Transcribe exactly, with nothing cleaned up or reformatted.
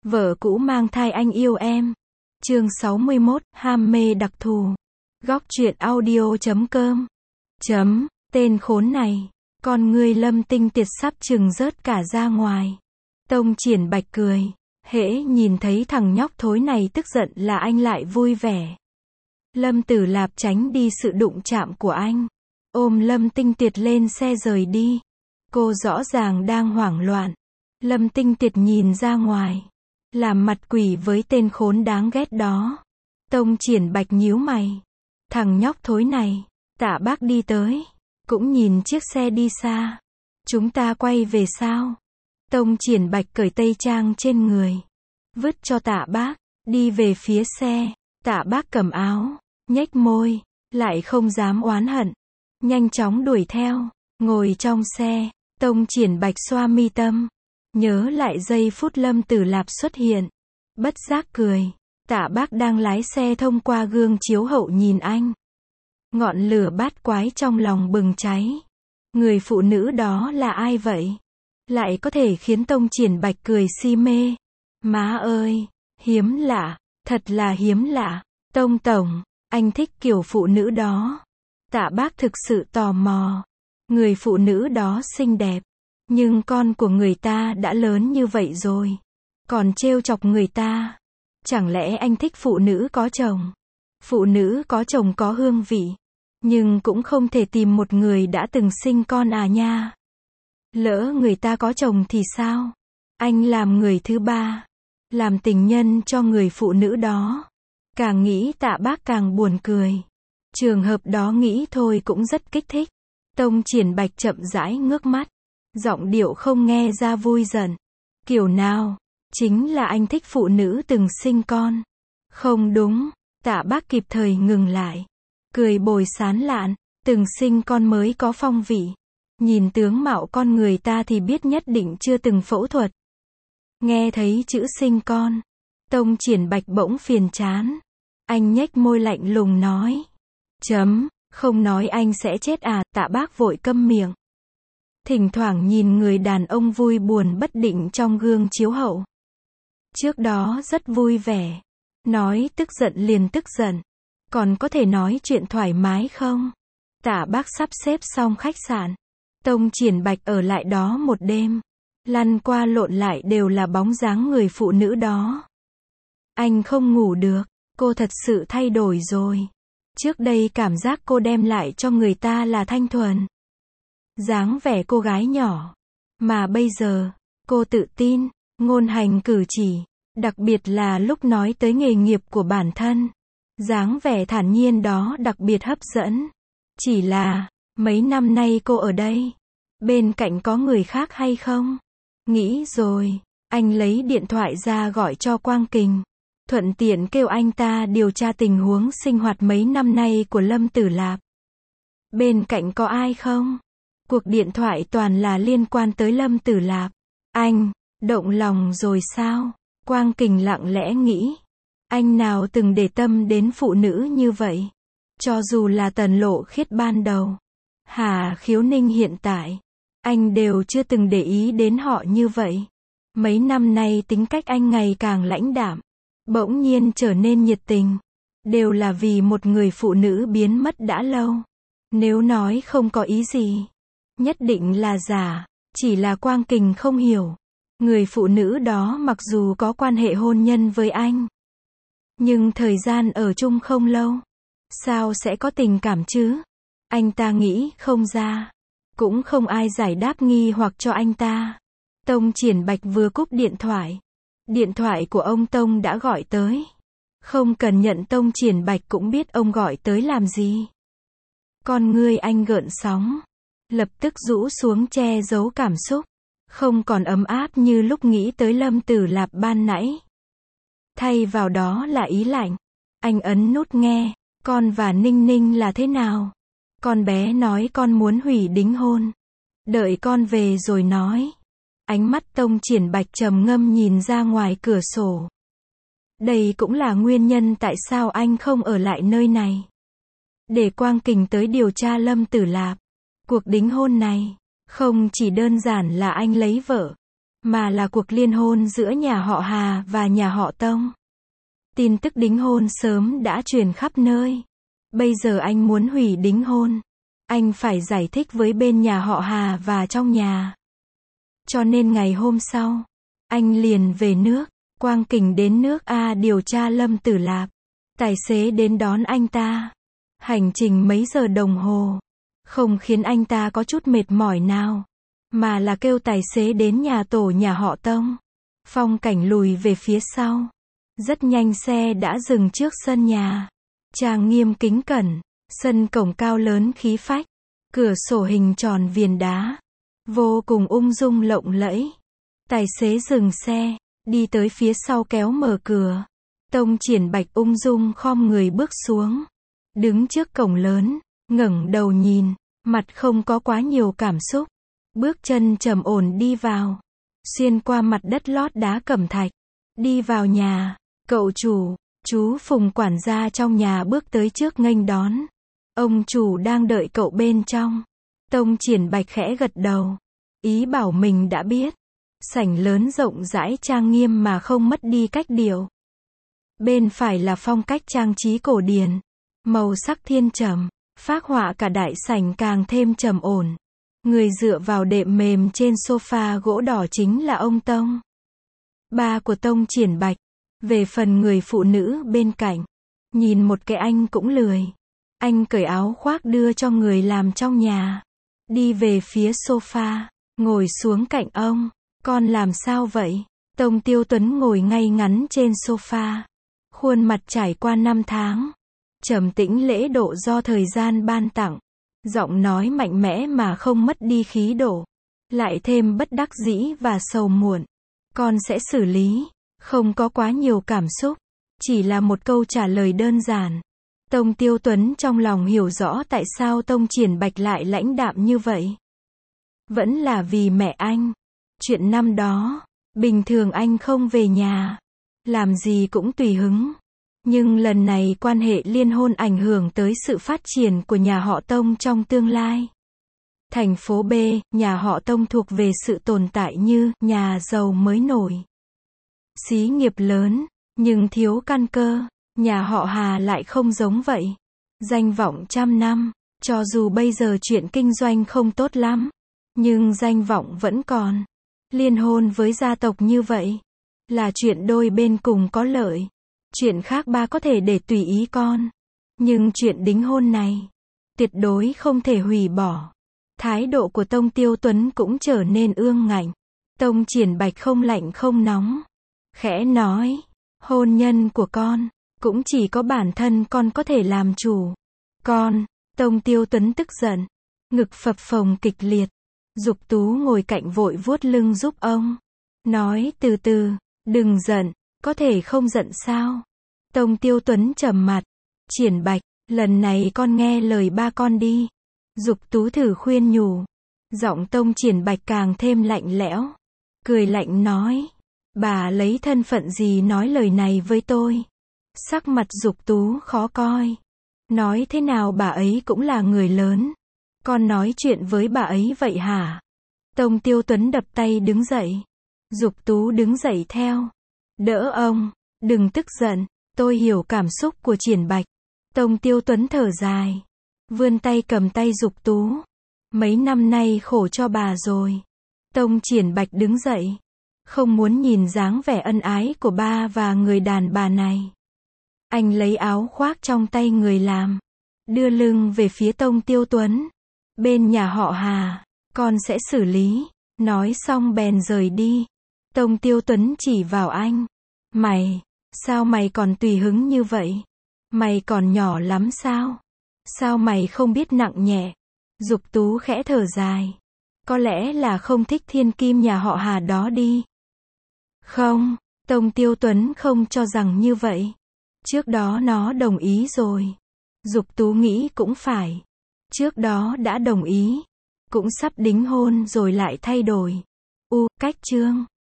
Vợ cũ mang thai anh yêu em. Chương sáu mươi mốt, ham mê đặc thù. Góc truyện audio chấm com. Chấm, tên khốn này. Con ngươi Lâm Tinh Tiệt sắp chừng rớt cả ra ngoài. Tông Triển Bạch cười. Hễ nhìn thấy thằng nhóc thối này tức giận là anh lại vui vẻ. Lâm Tử Lạp tránh đi sự đụng chạm của anh. Ôm Lâm Tinh Tiệt lên xe rời đi. Cô rõ ràng đang hoảng loạn. Lâm Tinh Tiệt nhìn ra ngoài. Làm mặt quỷ với tên khốn đáng ghét đó. Tông Triển Bạch nhíu mày. Thằng nhóc thối này. Tạ Bác đi tới. Cũng nhìn chiếc xe đi xa. Chúng ta quay về sao? Tông Triển Bạch cởi tây trang trên người. Vứt cho Tạ Bác. Đi về phía xe. Tạ Bác cầm áo. Nhếch môi. Lại không dám oán hận. Nhanh chóng đuổi theo. Ngồi trong xe. Tông Triển Bạch xoa mi tâm. Nhớ lại giây phút Lâm Tử Lạp xuất hiện. Bất giác cười. Tạ Bác đang lái xe thông qua gương chiếu hậu nhìn anh. Ngọn lửa bát quái trong lòng bừng cháy. Người phụ nữ đó là ai vậy? Lại có thể khiến Tông Triển Bạch cười si mê. Má ơi, hiếm lạ, thật là hiếm lạ. Tông Tổng, anh thích kiểu phụ nữ đó. Tạ Bác thực sự tò mò. Người phụ nữ đó xinh đẹp. Nhưng con của người ta đã lớn như vậy rồi. Còn trêu chọc người ta. Chẳng lẽ anh thích phụ nữ có chồng? Phụ nữ có chồng có hương vị. Nhưng cũng không thể tìm một người đã từng sinh con à nha. Lỡ người ta có chồng thì sao? Anh làm người thứ ba. Làm tình nhân cho người phụ nữ đó. Càng nghĩ Tạ Bác càng buồn cười. Trường hợp đó nghĩ thôi cũng rất kích thích. Tông Triển Bạch chậm rãi ngước mắt. Giọng điệu không nghe ra vui giận. Kiểu nào? Chính là anh thích phụ nữ từng sinh con. Không đúng. Tạ Bác kịp thời ngừng lại. Cười bồi sán lạn. Từng sinh con mới có phong vị. Nhìn tướng mạo con người ta thì biết nhất định chưa từng phẫu thuật. Nghe thấy chữ sinh con. Tông Triển Bạch bỗng phiền chán. Anh nhếch môi lạnh lùng nói. Chấm, không nói anh sẽ chết à? Tạ Bác vội câm miệng. Thỉnh thoảng nhìn người đàn ông vui buồn bất định trong gương chiếu hậu. Trước đó rất vui vẻ. Nói tức giận liền tức giận. Còn có thể nói chuyện thoải mái không? Tạ Bác sắp xếp xong khách sạn. Tông Triển Bạch ở lại đó một đêm. Lăn qua lộn lại đều là bóng dáng người phụ nữ đó. Anh không ngủ được. Cô thật sự thay đổi rồi. Trước đây cảm giác cô đem lại cho người ta là thanh thuần. Dáng vẻ cô gái nhỏ. Mà bây giờ, cô tự tin, ngôn hành cử chỉ. Đặc biệt là lúc nói tới nghề nghiệp của bản thân. Dáng vẻ thản nhiên đó đặc biệt hấp dẫn. Chỉ là, mấy năm nay cô ở đây. Bên cạnh có người khác hay không? Nghĩ rồi, anh lấy điện thoại ra gọi cho Quang Kình. Thuận tiện kêu anh ta điều tra tình huống sinh hoạt mấy năm nay của Lâm Tử Lạp. Bên cạnh có ai không? Cuộc điện thoại toàn là liên quan tới Lâm Tử Lạp. Anh, động lòng rồi sao? Quang Kình lặng lẽ nghĩ. Anh nào từng để tâm đến phụ nữ như vậy? Cho dù là Tần Lộ Khiết ban đầu. Hà Khiếu Ninh hiện tại. Anh đều chưa từng để ý đến họ như vậy. Mấy năm nay tính cách anh ngày càng lãnh đạm. Bỗng nhiên trở nên nhiệt tình. Đều là vì một người phụ nữ biến mất đã lâu. Nếu nói không có ý gì. Nhất định là giả. Chỉ là Quang Kình không hiểu. Người phụ nữ đó mặc dù có quan hệ hôn nhân với anh. Nhưng thời gian ở chung không lâu. Sao sẽ có tình cảm chứ? Anh ta nghĩ không ra. Cũng không ai giải đáp nghi hoặc cho anh ta. Tông Triển Bạch vừa cúp điện thoại. Điện thoại của ông Tông đã gọi tới. Không cần nhận Tông Triển Bạch cũng biết ông gọi tới làm gì. Con ngươi anh gợn sóng. Lập tức rũ xuống che giấu cảm xúc. Không còn ấm áp như lúc nghĩ tới Lâm Tử Lạp ban nãy. Thay vào đó là ý lạnh. Anh ấn nút nghe. Con và Ninh Ninh là thế nào? Con bé nói con muốn hủy đính hôn. Đợi con về rồi nói. Ánh mắt Tông Triển Bạch trầm ngâm nhìn ra ngoài cửa sổ. Đây cũng là nguyên nhân tại sao anh không ở lại nơi này. Để Quang Kình tới điều tra Lâm Tử Lạp. Cuộc đính hôn này, không chỉ đơn giản là anh lấy vợ. mà là cuộc liên hôn giữa nhà họ Hà và nhà họ Tông. Tin tức đính hôn sớm đã truyền khắp nơi. Bây giờ anh muốn hủy đính hôn. Anh phải giải thích với bên nhà họ Hà và trong nhà. Cho nên ngày hôm sau, anh liền về nước. Quang Kình đến nước A điều tra Lâm Tử Lạp. Tài xế đến đón anh ta. Hành trình mấy giờ đồng hồ. Không khiến anh ta có chút mệt mỏi nào. Mà là kêu tài xế đến nhà tổ nhà họ Tông. Phong Cảnh lùi về phía sau. Rất nhanh xe đã dừng trước sân nhà. Trang nghiêm kính cẩn. Sân cổng cao lớn khí phách. Cửa sổ hình tròn viền đá. Vô cùng ung dung lộng lẫy. Tài xế dừng xe. Đi tới phía sau kéo mở cửa. Tông Triển Bạch ung dung khom người bước xuống. Đứng trước cổng lớn. Ngẩng đầu nhìn. Mặt không có quá nhiều cảm xúc. Bước chân trầm ổn đi vào. Xuyên qua mặt đất lót đá cẩm thạch. Đi vào nhà. Cậu chủ, chú Phùng quản gia trong nhà bước tới trước nghênh đón. Ông chủ đang đợi cậu bên trong. Tông Triển Bạch khẽ gật đầu. Ý bảo mình đã biết. Sảnh lớn rộng rãi trang nghiêm mà không mất đi cách điệu. Bên phải là phong cách trang trí cổ điển. Màu sắc thiên trầm. Phác họa cả đại sảnh càng thêm trầm ổn. Người dựa vào đệm mềm trên sofa gỗ đỏ chính là ông Tông. Ba của Tông Triển Bạch. Về phần người phụ nữ bên cạnh. Nhìn một cái anh cũng lười. Anh cởi áo khoác đưa cho người làm trong nhà. Đi về phía sofa. Ngồi xuống cạnh ông. Con làm sao vậy? Tông Tiêu Tuấn ngồi ngay ngắn trên sofa. Khuôn mặt trải qua năm tháng. Trầm tĩnh lễ độ do thời gian ban tặng. Giọng nói mạnh mẽ mà không mất đi khí độ. Lại thêm bất đắc dĩ và sầu muộn. Con sẽ xử lý. Không có quá nhiều cảm xúc. Chỉ là một câu trả lời đơn giản. Tông Tiêu Tuấn trong lòng hiểu rõ tại sao Tông Triển Bạch lại lãnh đạm như vậy. Vẫn là vì mẹ anh. Chuyện năm đó, bình thường anh không về nhà. Làm gì cũng tùy hứng. Nhưng lần này quan hệ liên hôn ảnh hưởng tới sự phát triển của nhà họ Tông trong tương lai. Thành phố B, nhà họ Tông thuộc về sự tồn tại như nhà giàu mới nổi. Xí nghiệp lớn, nhưng thiếu căn cơ. Nhà họ Hà lại không giống vậy. Danh vọng trăm năm. Cho dù bây giờ chuyện kinh doanh không tốt lắm. Nhưng danh vọng vẫn còn. Liên hôn với gia tộc như vậy. Là chuyện đôi bên cùng có lợi. Chuyện khác ba có thể để tùy ý con. Nhưng chuyện đính hôn này. Tuyệt đối không thể hủy bỏ. Thái độ của Tông Tiêu Tuấn cũng trở nên ương ngạnh. Tông Triển Bạch không lạnh không nóng. Khẽ nói. Hôn nhân của con. Cũng chỉ có bản thân con có thể làm chủ. Con. Tông Tiêu Tuấn tức giận. Ngực phập phồng kịch liệt. Dục Tú ngồi cạnh vội vuốt lưng giúp ông. Nói từ từ. Đừng giận. Có thể không giận sao? Tông Tiêu Tuấn trầm mặt. Triển Bạch. Lần này con nghe lời ba con đi. Dục Tú thử khuyên nhủ. Giọng Tông Triển Bạch càng thêm lạnh lẽo. Cười lạnh nói. Bà lấy thân phận gì nói lời này với tôi? Sắc mặt Dục Tú khó coi. Nói thế nào bà ấy cũng là người lớn. Con nói chuyện với bà ấy vậy hả? Tông Tiêu Tuấn đập tay đứng dậy. Dục Tú đứng dậy theo. Đỡ ông. Đừng tức giận. Tôi hiểu cảm xúc của Triển Bạch. Tông Tiêu Tuấn thở dài. Vươn tay cầm tay Dục Tú. Mấy năm nay khổ cho bà rồi. Tông Triển Bạch đứng dậy. Không muốn nhìn dáng vẻ ân ái của ba và người đàn bà này. Anh lấy áo khoác trong tay người làm. Đưa lưng về phía Tông Tiêu Tuấn. Bên nhà họ Hà. Con sẽ xử lý. Nói xong bèn rời đi. Tông Tiêu Tuấn chỉ vào anh. Mày. Sao mày còn tùy hứng như vậy? Mày còn nhỏ lắm sao? Sao mày không biết nặng nhẹ? Dục Tú khẽ thở dài. Có lẽ là không thích thiên kim nhà họ Hà đó đi. Không. Tông Tiêu Tuấn không cho rằng như vậy. Trước đó nó đồng ý rồi. Dục Tú nghĩ cũng phải. Trước đó đã đồng ý. Cũng sắp đính hôn rồi lại thay đổi. U, cách chương.